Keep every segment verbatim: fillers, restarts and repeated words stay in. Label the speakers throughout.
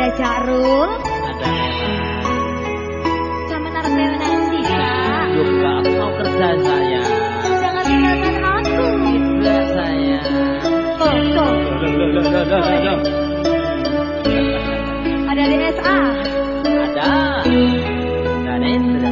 Speaker 1: Ada Cak Rul.
Speaker 2: Ada Nela.
Speaker 1: Sama narasumber yang Dika.
Speaker 2: Duh, Kak, aku mau kerja saya.
Speaker 1: Jangan tinggalkan aku.
Speaker 2: Tidak saya.
Speaker 1: Tuh, tuh.
Speaker 2: Loh, loh, loh, loh, loh, loh, loh.
Speaker 1: Ada D S A.
Speaker 2: Ada. Dan Indra.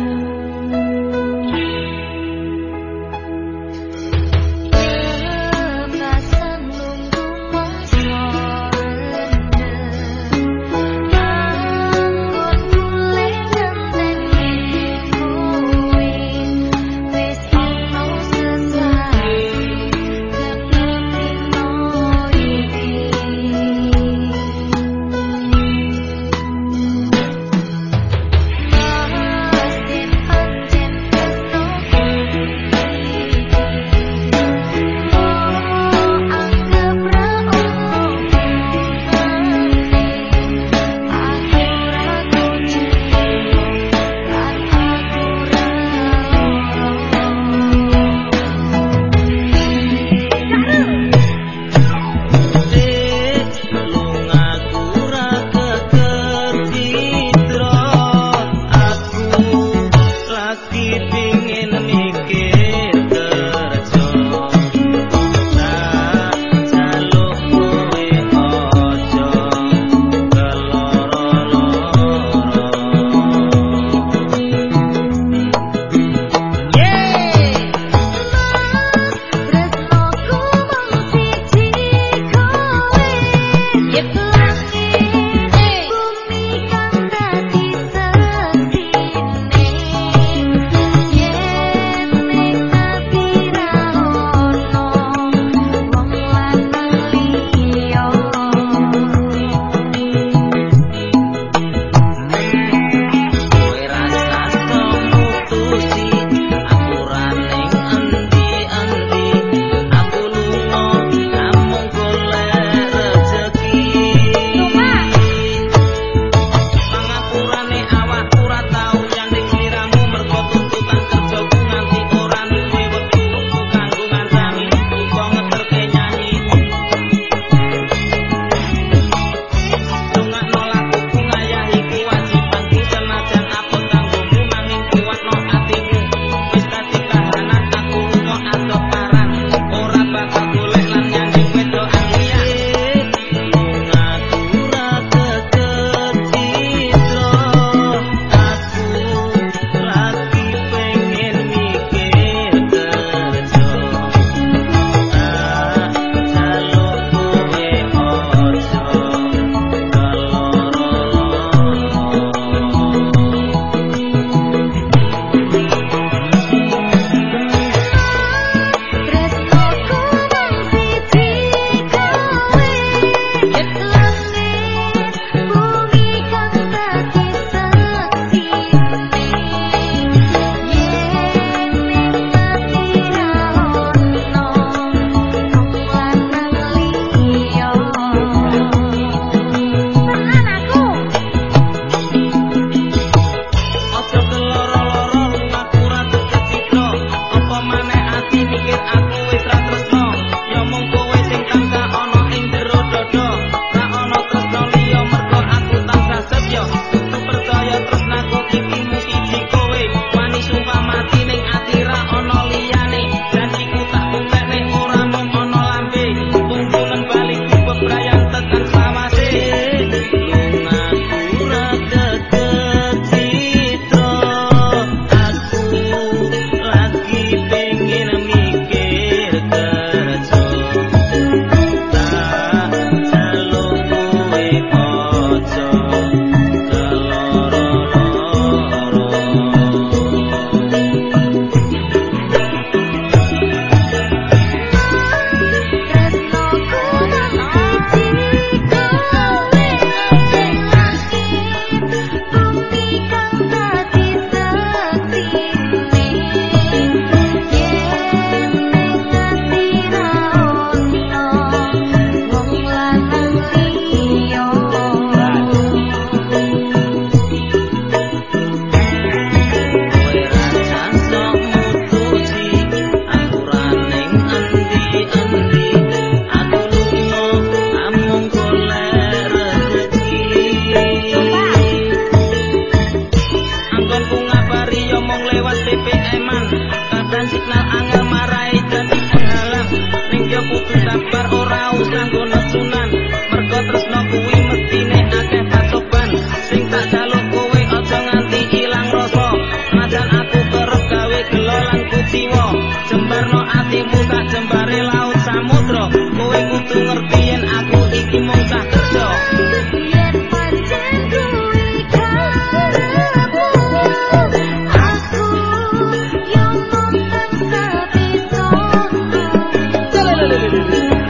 Speaker 3: kudu sabar ora usah nggo nesunan. Mergo tresno kuwi mestine akeh pacoban. Sing tak jaluk kowe aja nganti ilang rasa. Najan aku kerep gawe gelo lan kuciwa. Jembarno atimu sak jembare laut samudra. Kowe kudu ngerti yen aku iki mung cah kerja.
Speaker 1: Yen pancen kuwi karepmu, aku yo mung sepisan.